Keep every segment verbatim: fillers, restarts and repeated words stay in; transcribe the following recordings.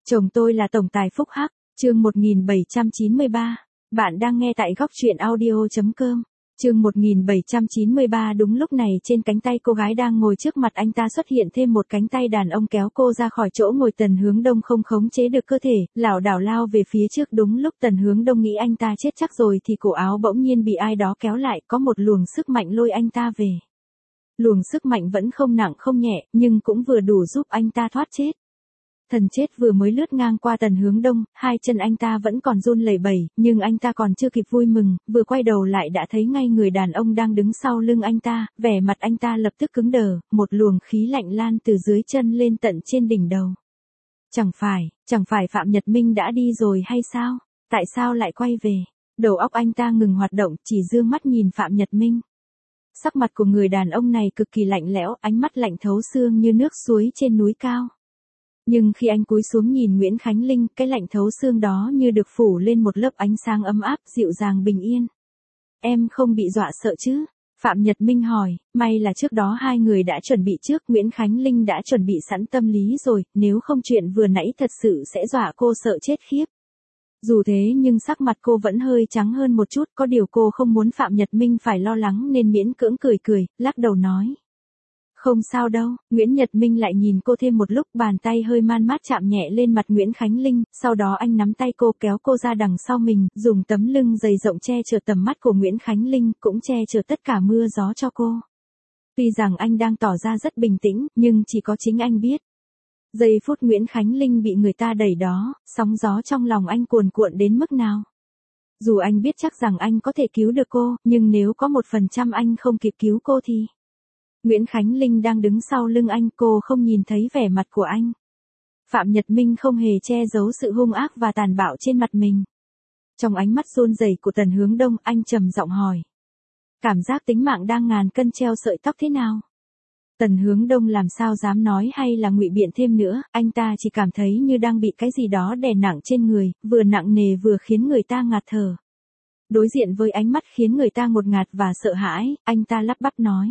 Chồng tôi là tổng tài phúc hắc, chương một nghìn bảy trăm chín mươi ba. Bạn đang nghe tại góc truyện audio chấm com. Chương một nghìn bảy trăm chín mươi ba. Đúng lúc này trên cánh tay cô gái đang ngồi trước mặt anh ta xuất hiện thêm một cánh tay đàn ông kéo cô ra khỏi chỗ ngồi. Tần Hướng Đông không khống chế được cơ thể, lảo đảo lao về phía trước. Đúng lúc Tần Hướng Đông nghĩ anh ta chết chắc rồi thì cổ áo bỗng nhiên bị ai đó kéo lại, có một luồng sức mạnh lôi anh ta về. Luồng sức mạnh vẫn không nặng không nhẹ, nhưng cũng vừa đủ giúp anh ta thoát chết. Thần chết vừa mới lướt ngang qua Tần Hướng Đông, hai chân anh ta vẫn còn run lẩy bẩy, nhưng anh ta còn chưa kịp vui mừng, vừa quay đầu lại đã thấy ngay người đàn ông đang đứng sau lưng anh ta, vẻ mặt anh ta lập tức cứng đờ, một luồng khí lạnh lan từ dưới chân lên tận trên đỉnh đầu. Chẳng phải, chẳng phải Phạm Nhật Minh đã đi rồi hay sao? Tại sao lại quay về? Đầu óc anh ta ngừng hoạt động, chỉ dương mắt nhìn Phạm Nhật Minh. Sắc mặt của người đàn ông này cực kỳ lạnh lẽo, ánh mắt lạnh thấu xương như nước suối trên núi cao. Nhưng khi anh cúi xuống nhìn Nguyễn Khánh Linh, cái lạnh thấu xương đó như được phủ lên một lớp ánh sáng ấm áp, dịu dàng bình yên. Em không bị dọa sợ chứ? Phạm Nhật Minh hỏi, may là trước đó hai người đã chuẩn bị trước, Nguyễn Khánh Linh đã chuẩn bị sẵn tâm lý rồi, nếu không chuyện vừa nãy thật sự sẽ dọa cô sợ chết khiếp. Dù thế nhưng sắc mặt cô vẫn hơi trắng hơn một chút, có điều cô không muốn Phạm Nhật Minh phải lo lắng nên miễn cưỡng cười cười, lắc đầu nói. Không sao đâu. Nguyễn Nhật Minh lại nhìn cô thêm một lúc, bàn tay hơi man mát chạm nhẹ lên mặt Nguyễn Khánh Linh, sau đó anh nắm tay cô kéo cô ra đằng sau mình, dùng tấm lưng dày rộng che chở tầm mắt của Nguyễn Khánh Linh, cũng che chở tất cả mưa gió cho cô. Tuy rằng anh đang tỏ ra rất bình tĩnh, nhưng chỉ có chính anh biết. Giây phút Nguyễn Khánh Linh bị người ta đẩy đó, sóng gió trong lòng anh cuồn cuộn đến mức nào. Dù anh biết chắc rằng anh có thể cứu được cô, nhưng nếu có một phần trăm anh không kịp cứu cô thì... Nguyễn Khánh Linh đang đứng sau lưng anh, cô không nhìn thấy vẻ mặt của anh. Phạm Nhật Minh không hề che giấu sự hung ác và tàn bạo trên mặt mình. Trong ánh mắt run rẩy của Tần Hướng Đông, anh trầm giọng hỏi. Cảm giác tính mạng đang ngàn cân treo sợi tóc thế nào? Tần Hướng Đông làm sao dám nói hay là ngụy biện thêm nữa, anh ta chỉ cảm thấy như đang bị cái gì đó đè nặng trên người, vừa nặng nề vừa khiến người ta ngạt thở. Đối diện với ánh mắt khiến người ta ngột ngạt và sợ hãi, anh ta lắp bắp nói.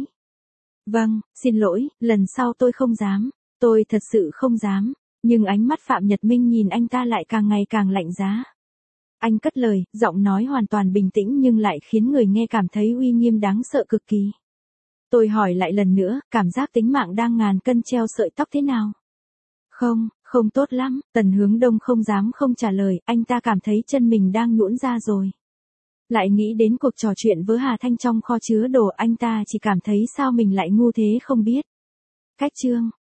Vâng, xin lỗi, lần sau tôi không dám, tôi thật sự không dám, nhưng ánh mắt Phạm Nhật Minh nhìn anh ta lại càng ngày càng lạnh giá. Anh cất lời, giọng nói hoàn toàn bình tĩnh nhưng lại khiến người nghe cảm thấy uy nghiêm đáng sợ cực kỳ. Tôi hỏi lại lần nữa, cảm giác tính mạng đang ngàn cân treo sợi tóc thế nào? Không, không tốt lắm. Tần Hướng Đông không dám không trả lời, anh ta cảm thấy chân mình đang nhũn ra rồi. Lại nghĩ đến cuộc trò chuyện với Hà Thanh trong kho chứa đồ, anh ta chỉ cảm thấy sao mình lại ngu thế không biết. Cách chương,